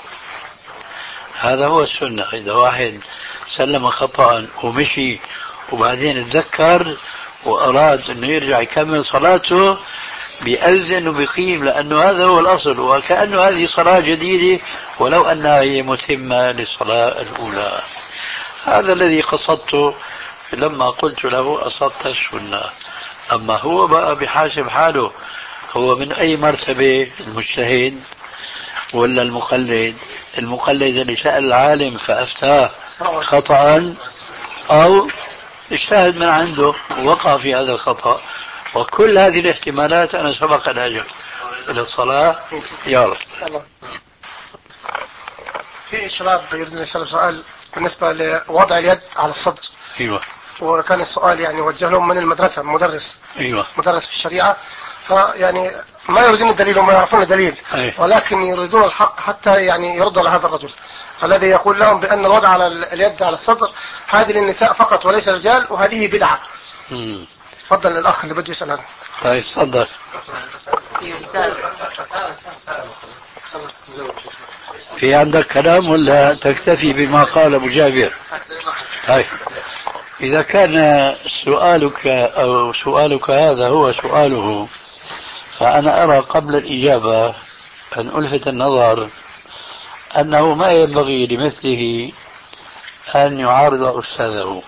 هذا هو السنة. إذا واحد سلم خطأ ومشي وبعدين تذكر وأراد أنه يرجع يكمل صلاته بيأذن وبيقيم، لأنه هذا هو الأصل، وكأنه هذه صلاة جديدة ولو أنها هي متمة للصلاة الأولى. هذا الذي قصدته لما قلت له أصبت السنة. أما هو بقى بحاسب حاله، هو من أي مرتبة، المجتهد ولا المقلد؟ المقلد اللي سأل العالم فأفتاه خطأ، أو اجتهد من عنده ووقع في هذا الخطأ. وكل هذه الاحتمالات أنا سبق أن أجبت. إلى الصلاة يا رب.
في شباب يريدون يسألوا سؤال بالنسبة لوضع اليد على الصدر.
أيوة.
وكان السؤال يعني وجه لهم من المدرسة، مدرس.
أيوة.
مدرس في الشريعة، فيعني ما يريدون الدليل وما يعرفون الدليل. أيوة. ولكن يريدون الحق حتى يعني يردوا على هذا الرجل الذي يقول لهم بأن الوضع على اليد على الصدر هذه للنساء فقط وليس الرجال، وهذه بدعة. امم تفضل الأخ اللي بده يسأل هذا.
طيب تفضل. في عندك كلام ولا تكتفي بما قال أبو جابر؟ طيب إذا كان سؤالك أو سؤالك هذا هو سؤاله، فأنا أرى قبل الإجابة أن ألفت النظر أنه ما ينبغي لمثله أن يعارض أستاذه،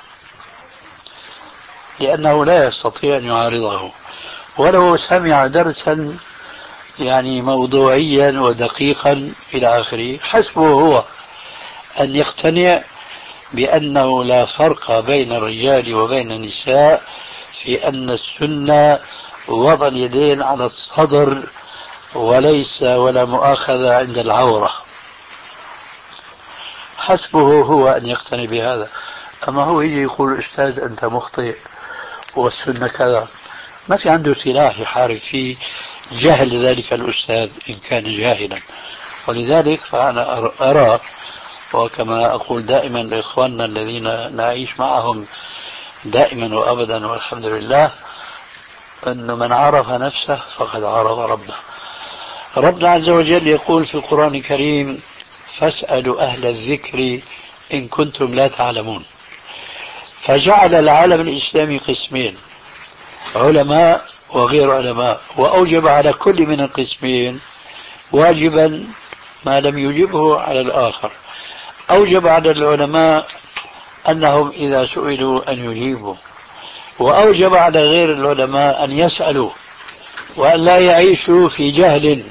لأنه لا يستطيع أن يعارضه. ولو سمع درسا يعني موضوعيا ودقيقا إلى آخره حسبه هو أن يقتنع بأنه لا فرق بين الرجال وبين النساء في أن السنة وضع اليدين على الصدر وليس ولا مؤاخذة عند العورة. حسبه هو أن يقتني بهذا. أما هو يجي يقول أستاذ أنت مخطئ والسنة كذا، ما في عنده سلاح يحارب فيه جهل ذلك الأستاذ إن كان جاهلا. ولذلك فأنا أرى، وكما أقول دائما لإخواننا الذين نعيش معهم دائما وأبدا والحمد لله، أن من عرف نفسه فقد عرف ربه. ربنا عز وجل يقول في القرآن الكريم: فاسألوا أهل الذكر إن كنتم لا تعلمون. فجعل العالم الإسلامي قسمين: علماء وغير علماء، وأوجب على كل من القسمين واجبا ما لم يجبه على الآخر. أوجب على العلماء أنهم إذا سئلوا أن يجيبوا، وأوجب على غير العلماء أن يسألوا وأن لا يعيشوا في جهل.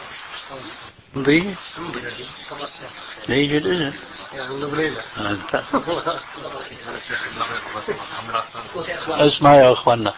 ليجي الإذن اسمع يا أخوانا.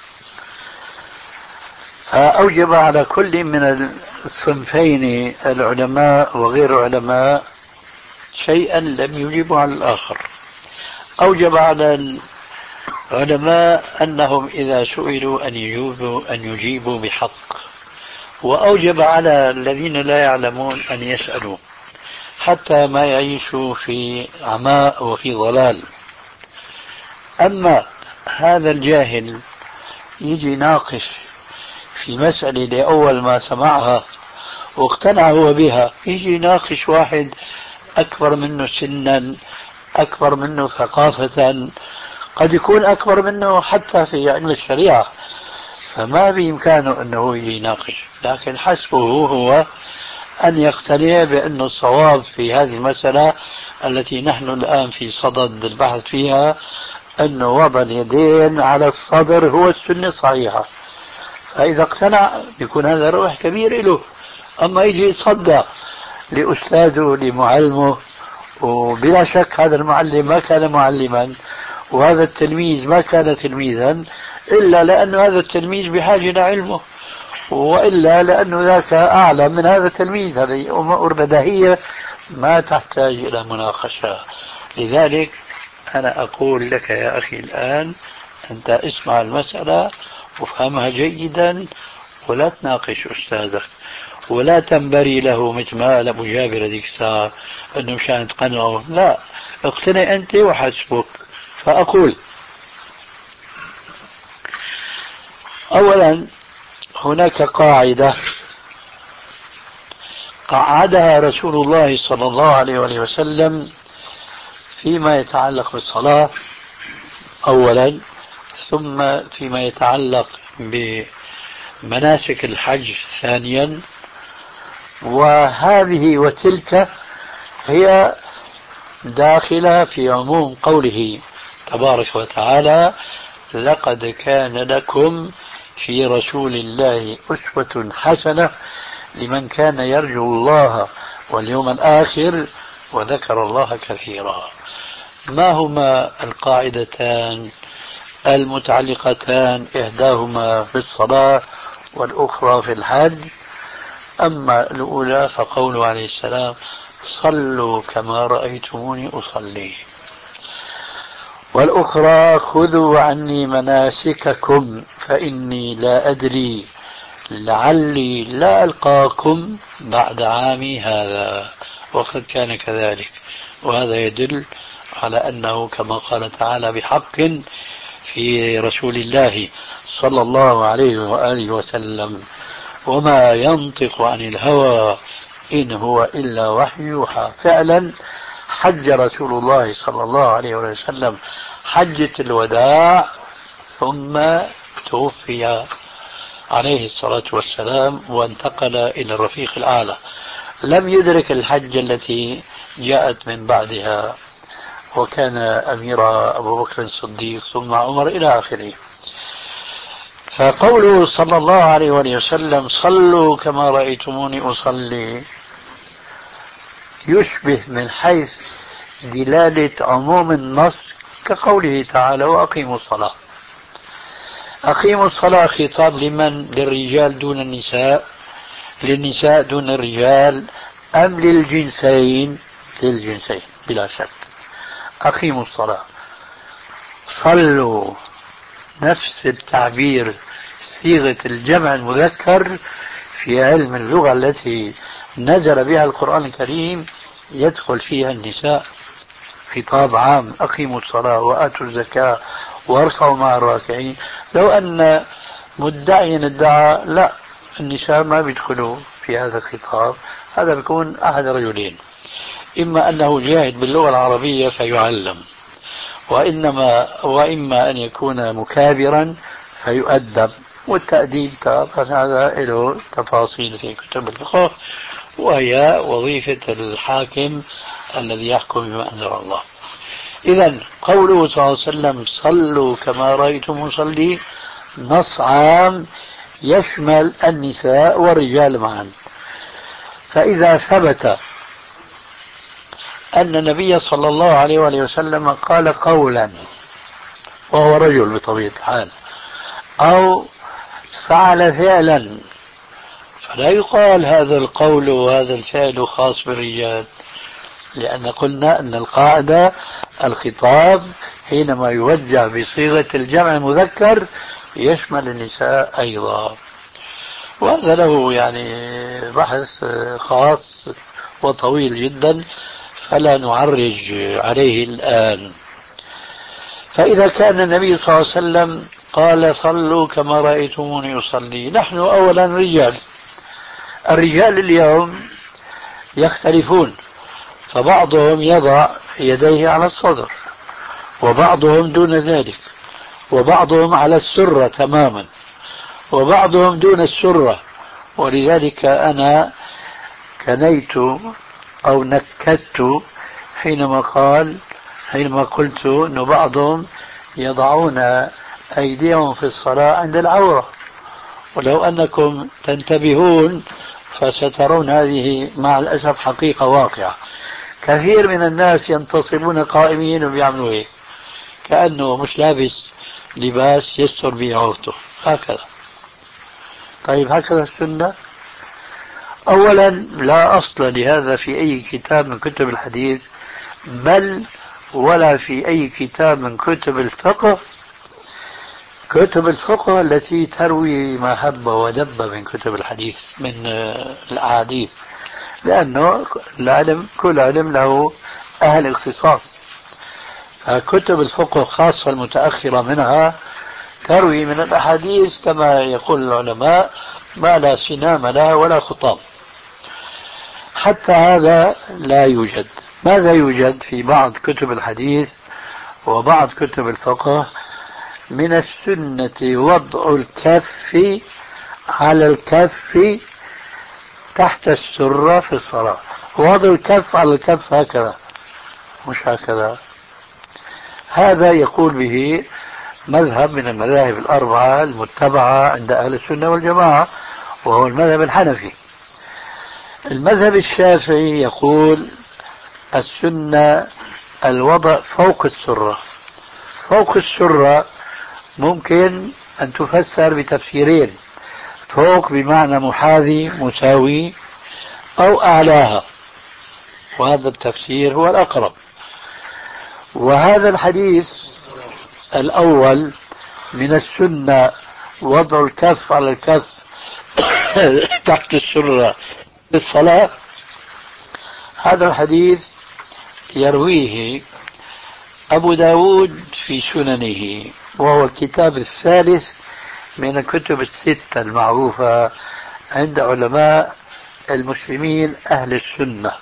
فأوجب على كل من الصنفين العلماء وغير علماء شيئا لم يجب على الآخر. أوجب على العلماء أنهم إذا سئلوا أن يجيبوا, أن يجيبوا بحق، وأوجب على الذين لا يعلمون أن يسألوا حتى ما يعيشوا في عماء وفي ضلال. أما هذا الجاهل يجي ناقش في مسألة لأول ما سمعها واقتنع هو بها، يجي ناقش واحد أكبر منه سنا، أكبر منه ثقافة، قد يكون أكبر منه حتى في علم الشريعة، فما بإمكانه أنه يجي يناقش. لكن حسبه هو أن يقتنع بأن الصواب في هذه المسألة التي نحن الآن في صدد البحث فيها، أن وضع اليدين على الصدر هو السنة الصحيحة. فإذا اقتنع يكون هذا روح كبير له. أما يجي يتصدى لأستاذه لمعلمه، وبلا شك هذا المعلم ما كان معلما وهذا التلميذ ما كان تلميذا إلا لأن هذا التلميذ بحاجة إلى علمه، وإلا لأنه ذاك أعلم من هذا التلميذ. هذه أمور بديهية ما تحتاج إلى مناقشة. لذلك أنا أقول لك يا أخي الآن، أنت اسمع المسألة وفهمها جيدا، ولا تناقش أستاذك ولا تنبري له مثل ما قال أبو جابر هذيك الساعة أنه مشان تقنعه. لا، اقتنع أنت وحسبك. فأقول أولا هناك قاعدة قعدها رسول الله صلى الله عليه وسلم فيما يتعلق بالصلاة أولا، ثم فيما يتعلق بمناسك الحج ثانيا، وهذه وتلك هي داخلة في عموم قوله تبارك وتعالى: لقد كان لكم في رسول الله أسوة حسنة لمن كان يرجو الله واليوم الآخر وذكر الله كثيرا. ما هما القاعدتان المتعلقتان؟ إحداهما في الصلاة والأخرى في الحج. أما الأولى فقوله عليه السلام: صلوا كما رأيتموني أصلي، والأخرى: خذوا عني مناسككم فإني لا أدري لعلي لا ألقاكم بعد عامي هذا. وقد كان كذلك، وهذا يدل على أنه كما قال تعالى بحق في رسول الله صلى الله عليه وآله وسلم: وما ينطق عن الهوى إن هو إلا وحي يوحى. فعلا حج رسول الله صلى الله عليه وسلم حجة الوداع، ثم توفي عليه الصلاة والسلام وانتقل إلى الرفيق الأعلى. لم يدرك الحجة التي جاءت من بعدها، وكان أمير أبو بكر الصديق ثم عمر إلى آخره. فقوله صلى الله عليه وسلم: صلوا كما رأيتموني أصلي، يشبه من حيث دلالة عموم النص كقوله تعالى: وأقيموا الصلاة. أقيموا الصلاة خطاب لمن؟ للرجال دون النساء، للنساء دون الرجال، أم للجنسين؟ للجنسين.
بلا شك. أقيموا الصلاة، صلوا، نفس التعبير، صيغة الجمع المذكر في علم اللغة التي نزل بها القرآن الكريم يدخل فيها النساء، خطاب عام. أقيموا الصلاة وآتوا الزكاة واركعوا مع الراكعين. لو أن مدعيا ادعى لا النساء ما بيدخلوا في هذا الخطاب، هذا بيكون أحد رجلين: إما أنه جاهد باللغة العربية فيعلم، وإنما وإما أن يكون مكابرا فيؤدب. والتأديب هذا له تفاصيل في كتب الفقه، وهي وظيفة الحاكم الذي يحكم بما أنزل الله. إذن قوله صلى الله عليه وسلم صلوا كما رأيتم صلي نص عام يشمل النساء والرجال معا. فإذا ثبت أن النبي صلى الله عليه وآله وسلم قال قولا وهو رجل بطبيعة الحال، أو فعل فعلا، فلا يقال هذا القول وهذا الفعل خاص بالرجال، لأن قلنا أن القاعدة الخطاب حينما يوجه بصيغة الجمع المذكر يشمل النساء أيضا. وهذا له يعني بحث خاص وطويل جدا فلا نعرج عليه الآن. فإذا كان النبي صلى الله عليه وسلم قال صلوا كما رأيتموني يصلي، نحن أولا رجال، الرجال اليوم يختلفون، فبعضهم يضع يديه على الصدر، وبعضهم دون ذلك، وبعضهم على السرة تماما، وبعضهم دون السرة. ولذلك أنا كنيت أو نكدت حينما قال حينما قلت أن بعضهم يضعون أيديهم في الصلاة عند العورة، ولو أنكم تنتبهون فسترون هذه مع الأسف حقيقة واقعة. كثير من الناس ينتصبون قائمين وبيعملوا هيك كأنه مش لابس لباس يستر به عورته هكذا. طيب هكذا السنة؟ أولا لا أصل لهذا في أي كتاب من كتب الحديث، بل ولا في أي كتاب من كتب الفقه. كتب الفقه التي تروي ما هب ودب من كتب الحديث من الأحاديث، لأنه العلم كل علم له أهل اختصاص. فكتب الفقه خاصة المتأخرة منها تروي من الأحاديث كما يقول العلماء ما لا سنام لها ولا خطام. حتى هذا لا يوجد. ماذا يوجد في بعض كتب الحديث وبعض كتب الفقه؟ من السنة وضع الكف على الكف تحت السرة في الصلاة. وضع الكف على الكف هكذا مش هكذا. هذا يقول به مذهب من المذاهب الأربعة المتبعة عند أهل السنة والجماعة، وهو المذهب الحنفي. المذهب الشافعي يقول السنة الوضع فوق السرة. فوق السرة ممكن أن تفسر بتفسيرين: فوق بمعنى محاذي مساوي، أو أعلاها، وهذا التفسير هو الأقرب. وهذا الحديث الأول من السنة وضع الكف على الكف تحت السرة في الصلاة، هذا الحديث يرويه أبو داود في سننه، وهو الكتاب الثالث من الكتب الستة المعروفة عند علماء المسلمين أهل السنة.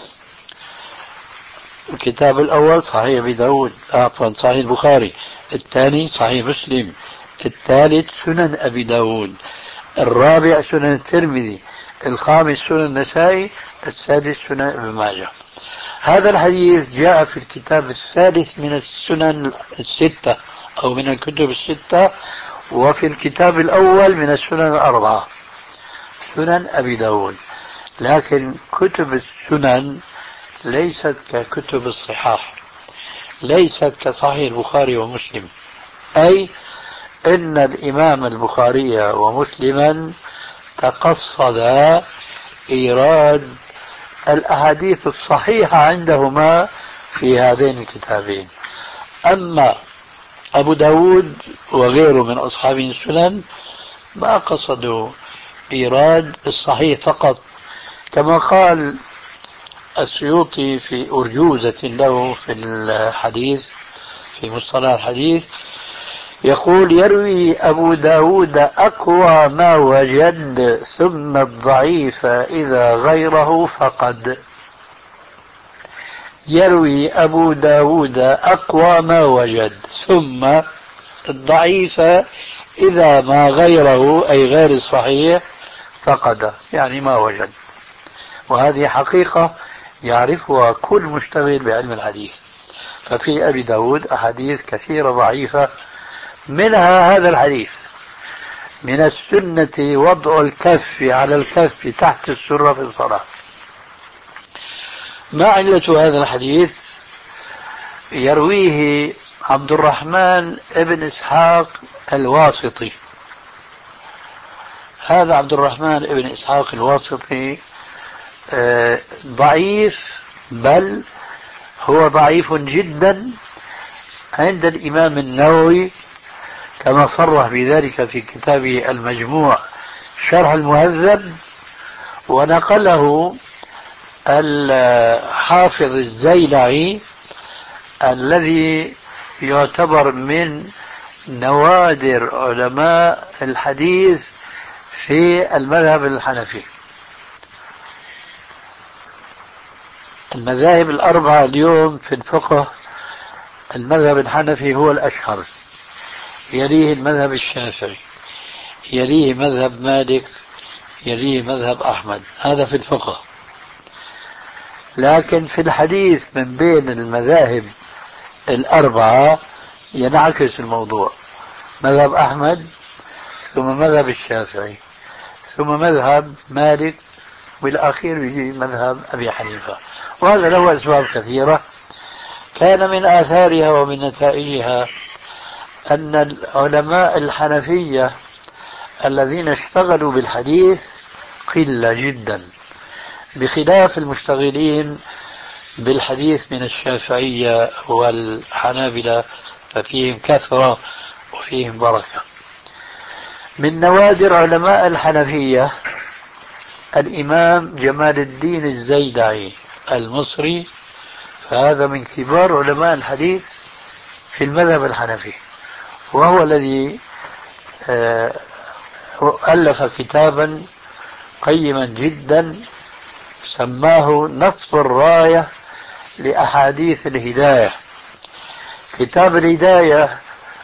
الكتاب الأول صحيح أبي داود، عفوا صحيح البخاري، الثاني صحيح مسلم، الثالث سنن أبي داود، الرابع سنن الترمذي، الخامس سنن النسائي، السادس سنن ابن ماجه. هذا الحديث جاء في الكتاب الثالث من السنن الستة أو من الكتب الستة، وفي الكتاب الأول من السنن الأربعة سنن أبي داود. لكن كتب السنن ليست ككتب الصحاح، ليست كصحيح البخاري ومسلم، أي إن الإمام البخاري ومسلما تقصد إيراد الأحاديث الصحيحة عندهما في هذين الكتابين. أما أبو داود وغيره من أصحاب السنن ما قصدوا إيراد الصحيح فقط، كما قال السيوطي في أرجوزة له في الحديث في مصطلح الحديث، يقول: يروي أبو داود أقوى ما وجد ثم الضعيف إذا غيره فقد. يروي أبو داود أقوى ما وجد ثم الضعيف إذا ما غيره أي غير الصحيح فقد، يعني ما وجد. وهذه حقيقة يعرفها كل مشتغل بعلم الحديث. ففي أبي داود أحاديث كثيرة ضعيفة، منها هذا الحديث: من السنة وضع الكف على الكف تحت السرة في الصلاة. ما علة هذا الحديث؟ يرويه عبد الرحمن ابن إسحاق الواسطي. هذا عبد الرحمن ابن إسحاق الواسطي ضعيف، بل هو ضعيف جدا عند الإمام النووي، كما صرح بذلك في كتابه المجموع شرح المهذب، ونقله الحافظ الزيلعي الذي يعتبر من نوادر علماء الحديث في المذهب الحنفي. المذاهب الأربعة اليوم في الفقه المذهب الحنفي هو الأشهر، يليه المذهب الشافعي، يليه مذهب مالك، يليه مذهب أحمد. هذا في الفقه. لكن في الحديث من بين المذاهب الأربعة ينعكس الموضوع: مذهب أحمد، ثم مذهب الشافعي، ثم مذهب مالك، والأخير يجي مذهب أبي حنيفة. وهذا له أسباب كثيرة. كان من آثارها ومن نتائجها أن العلماء الحنفية الذين اشتغلوا بالحديث قلة جدا، بخلاف المشتغلين بالحديث من الشافعية والحنابلة، ففيهم كثرة وفيهم بركة. من نوادر علماء الحنفية الإمام جمال الدين الزيلعي المصري، فهذا من كبار علماء الحديث في المذهب الحنفي، وهو الذي ألف كتابا قيما جدا سماه نصب الراية لأحاديث الهداية. كتاب الهداية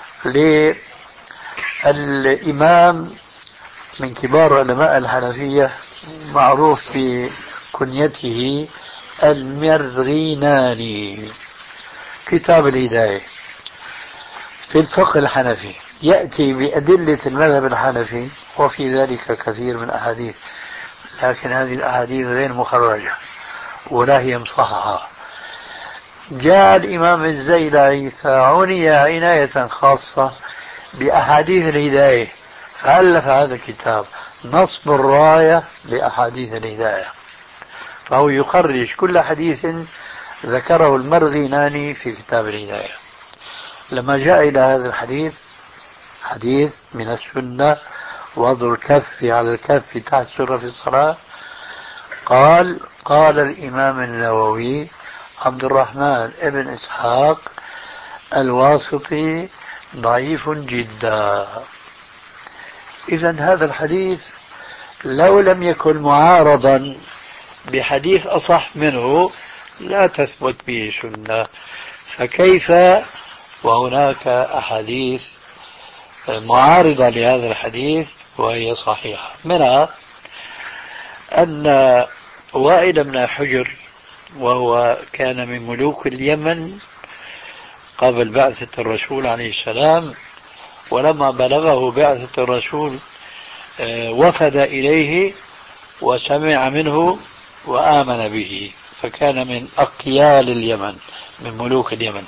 للإمام من كبار علماء الحنفية معروف بكنيته المرغيناني. كتاب الهداية في الفقه الحنفي يأتي بأدلة المذهب الحنفي، وفي ذلك كثير من أحاديث، لكن هذه الأحاديث غير مخرجة ولا هي مصححة. جاء الإمام الزيلعي فعني عناية خاصة بأحاديث الهداية، فألف هذا الكتاب نصب الراية لأحاديث الهداية، فهو يخرج كل حديث ذكره المرغيناني في كتاب الهداية. لما جاء إلى هذا الحديث، حديث من السنة وضع الكف على الكف تحت السرة في الصلاة، قال قال الإمام النووي: عبد الرحمن ابن إسحاق الواسطي ضعيف جدا. إذن هذا الحديث لو لم يكن معارضا بحديث أصح منه لا تثبت به سنة، فكيف وهناك أحاديث معارضة لهذا الحديث وهي صحيحة؟ منها أن وائل بن حجر، وهو كان من ملوك اليمن قبل بعثة الرسول عليه السلام، ولما بلغه بعثة الرسول وفد إليه وسمع منه وآمن به، فكان من أقيال اليمن، من ملوك اليمن.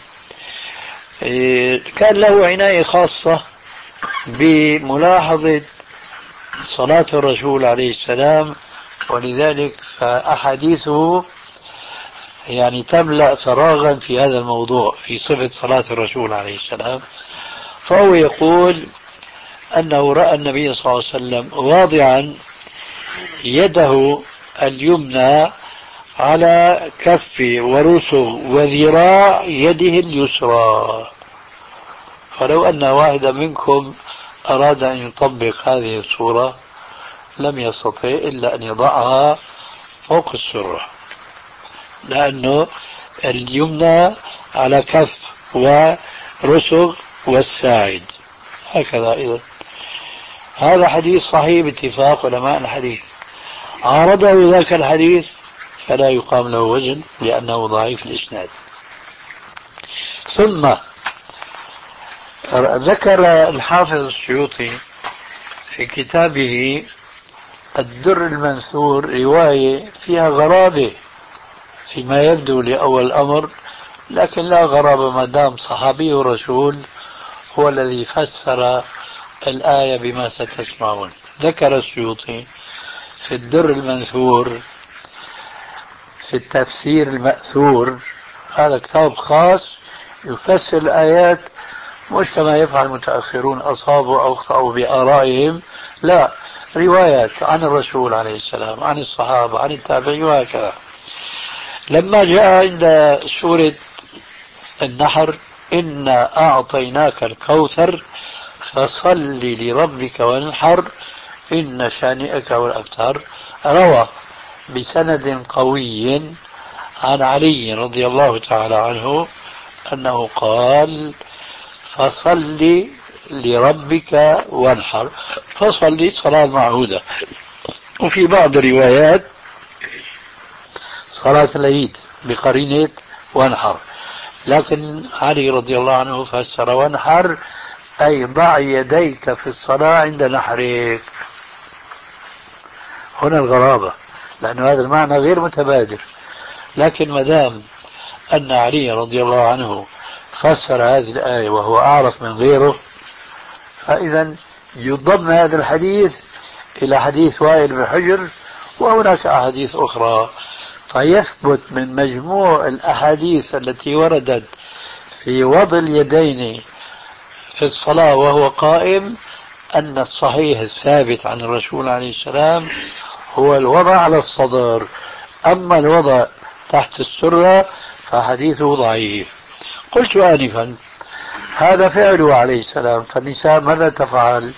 كان له عناية خاصة بملاحظة صلاة الرسول عليه السلام، ولذلك فأحاديثه يعني تملأ فراغا في هذا الموضوع في صفة صلاة الرسول عليه السلام. فهو يقول أنه رأى النبي صلى الله عليه وسلم واضعا يده اليمنى على كف ورسغ وذراع يده اليسرى. فلو أن واحدا منكم أراد أن يطبق هذه الصورة لم يستطع إلا أن يضعها فوق السرة، لأنه اليمنى على كف ورسغ والساعد هكذا. إذن هذا حديث صحيح باتفاق علماء الحديث. عارضه ذاك الحديث فلا يقام له وزن لأنه ضعيف الإسناد. ثم ذكر الحافظ السيوطي في كتابه الدر المنثور رواية فيها غرابة فيما يبدو لأول الأمر، لكن لا غرابة ما دام صحابي الرسول هو الذي فسر الآية بما ستسمعون. ذكر السيوطي في الدر المنثور في التفسير المأثور، هذا كتاب خاص يفسر الآيات مش كما يفعل المتأخرون أصابوا أو أخطأوا بآرائهم، لا، روايات عن الرسول عليه السلام، عن الصحابة، عن التابعين وهكذا. لما جاء عند سورة النحر إنا أعطيناك الكوثر فصل لربك وانحر إن شانئك هو الأبتر، روى بسند قوي عن علي رضي الله تعالى عنه أنه قال فصل لربك وانحر، فصل صلاة معهودة. وفي بعض الروايات صلاة العيد بقرينة وانحر، لكن علي رضي الله عنه فسر وانحر أي ضع يديك في الصلاة عند نحرك. هنا الغرابة، لأن هذا المعنى غير متبادر، لكن مدام أن علي رضي الله عنه فسر هذه الآية وهو أعرف من غيره، فإذا يضم هذا الحديث إلى حديث وائل بن حجر وهناك أحاديث أخرى، فيثبت من مجموع الأحاديث التي وردت في وضع اليدين في الصلاة وهو قائم أن الصحيح الثابت عن الرسول عليه السلام هو الوضع على الصدر، أما الوضع تحت السرة فحديثه ضعيف. قلت آنفا هذا فعله عليه السلام، فالنساء ماذا تفعل؟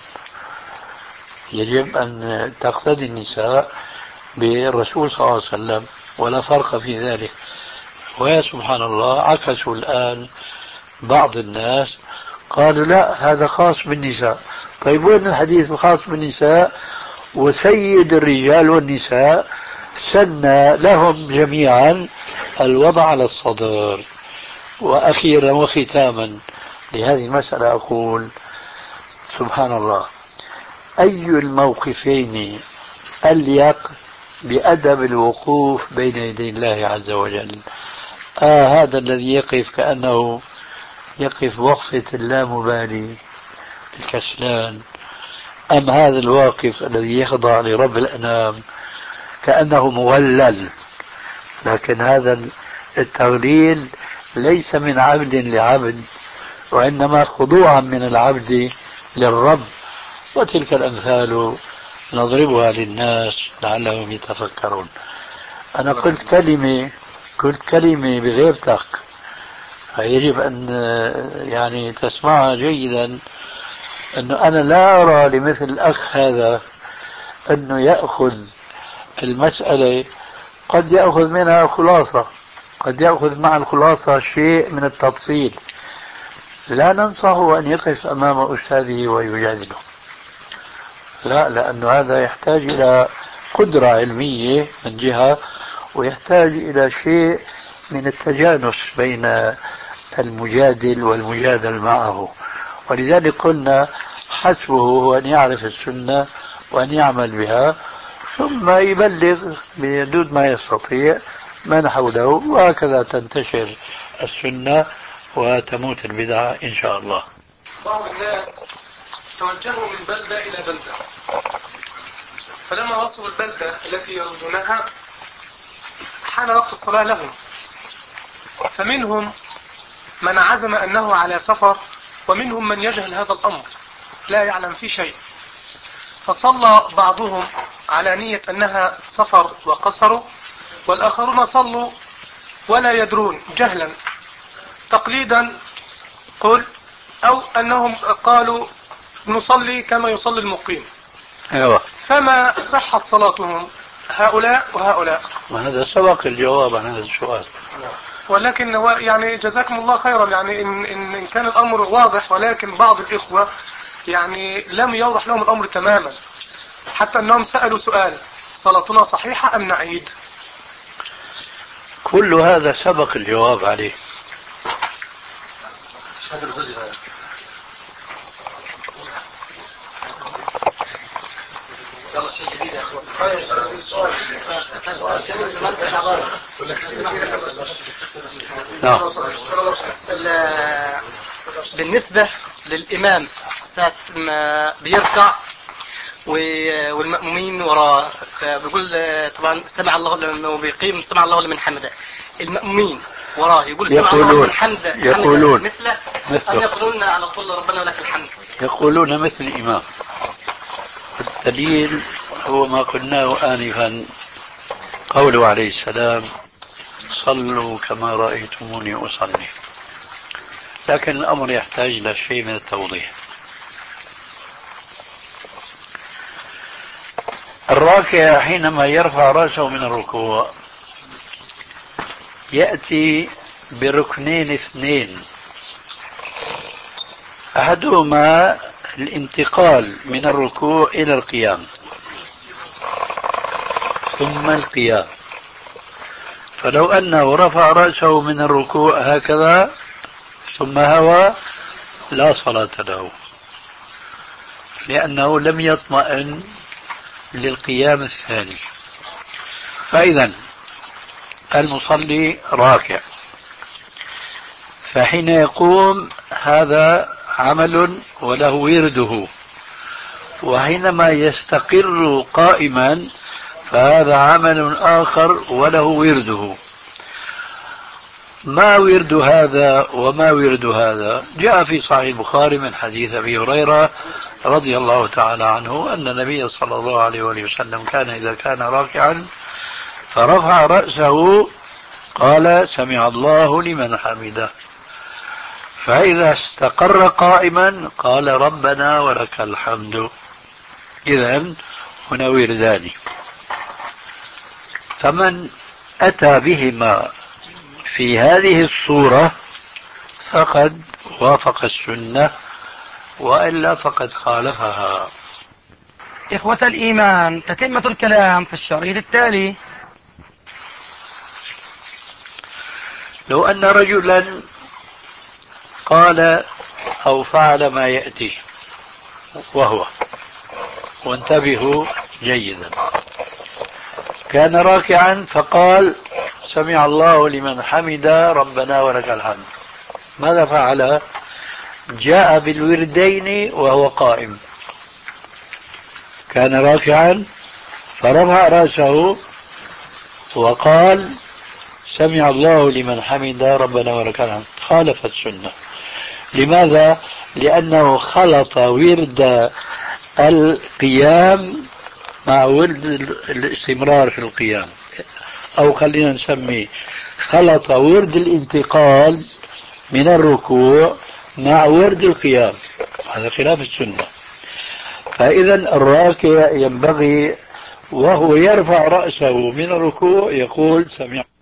يجب أن تقتدي النساء بالرسول صلى الله عليه وسلم ولا فرق في ذلك. ويا سبحان الله عكسوا الآن بعض الناس قالوا لا هذا خاص بالنساء. طيب وين الحديث الخاص بالنساء وسيد الرجال والنساء سن لهم جميعا الوضع على الصدر؟ وأخيرا وختاما لهذه المسألة أقول سبحان الله، أي الموقفين أليق بأدب الوقوف بين يدي الله عز وجل؟ آه هذا الذي يقف كأنه يقف وقفة اللامبالي الكسلان، أم هذا الواقف الذي يخضع لرب الأنام كأنه مغلل؟ لكن هذا التغليل ليس من عبد لعبد، وإنما خضوعا من العبد للرب. وتلك الأمثال نضربها للناس لعلهم يتفكرون. أنا قلت كلمة قلت كلمة بغيبتك، فيجب أن يعني تسمعها جيدا، أنه أنا لا أرى لمثل الأخ هذا أنه يأخذ المسألة، قد يأخذ منها خلاصة، قد يأخذ مع الخلاصة شيء من التفصيل. لا ننصحه أن يقف أمام أستاذه ويجادله، لا، لأن هذا يحتاج إلى قدرة علمية من جهة، ويحتاج إلى شيء من التجانس بين المجادل والمجادل معه. ولذلك قلنا حسبه هو أن يعرف السنة وأن يعمل بها، ثم يبلغ بحدود ما يستطيع من حوله، وهكذا تنتشر السنة وتموت البدعة إن شاء الله.
بعض الناس توجهوا من بلدة إلى بلدة، فلما وصلوا البلدة التي يريدونها حان وقت الصلاة لهم،
فمنهم من عزم أنه على سفر، ومنهم من يجهل هذا الأمر لا يعلم فيه شيء، فصلى بعضهم على نية أنها سفر وقصروا، والآخرون صلوا ولا يدرون جهلا تقليدا قل، أو أنهم قالوا نصلي كما يصلي المقيم.
أيوة.
فما صحة صلاتهم هؤلاء وهؤلاء؟
وهذا سبق الجواب عن هذا السؤال.
ولكن يعني جزاكم الله خيرا، يعني إن, إن, إن كان الأمر واضح، ولكن بعض الإخوة يعني لم يوضح لهم الأمر تماما، حتى أنهم سألوا سؤال: صلاتنا صحيحة أم نعيد؟
كل هذا سبق الجواب عليه.
يلا شيء جديد يا اخوان. بالنسبة للإمام ساعة ما بيركع والمأمومين وراه بيقول طبعا سمع الله لمن بيقيم سمع الله لمن حمده، المأمومين وراه يقول سمع الله لمن حمده
يقولون
مثله أم يقولون على طول ربنا ولك الحمد؟
يقولون مثل الإمام. الدليل هو ما قلناه آنفا، قوله عليه السلام: صلوا كما رأيتموني أصلي. لكن الأمر يحتاج إلى شيء من التوضيح. الراكع حينما يرفع رأسه من الركوع يأتي بركنين اثنين، أحدهما الانتقال من الركوع إلى القيام ثم القيام. فلو أنه رفع رأسه من الركوع هكذا ثم هوى لا صلاة له، لأنه لم يطمئن للقيام الثاني. فإذا المصلي راكع، فحين يقوم هذا عمل وله ورده، وحينما يستقر قائما فهذا عمل آخر وله ورده. ما ورد هذا وما ورد هذا؟ جاء في صحيح البخاري من حديث أبي هريرة رضي الله تعالى عنه أن النبي صلى الله عليه وسلم كان إذا كان راكعا فرفع رأسه قال: سمع الله لمن حمده. فإذا استقر قائما قال: ربنا ولك الحمد. إذن هنا وردان، فمن أتى بهما في هذه الصورة فقد وافق السنة، وإلا فقد خالفها.
إخوة الإيمان، تتمة الكلام في الشريط التالي.
لو أن رجلا قال أو فعل ما يأتي وهو، وانتبهوا جيدا، كان راكعا فقال: سمع الله لمن حمد ربنا ولك الحمد. ماذا فعل؟ جاء بالوردين وهو قائم. كان راكعا فرفع رأسه وقال: سمع الله لمن حمد ربنا ولك الحمد. خالف السنة. لماذا؟ لأنه خلط ورد القيام مع ورد الاستمرار في القيام، أو خلينا نسميه خلط ورد الانتقال من الركوع مع ورد القيام. هذا خلاف السنة. فإذا الراكع ينبغي وهو يرفع رأسه من الركوع يقول: سمع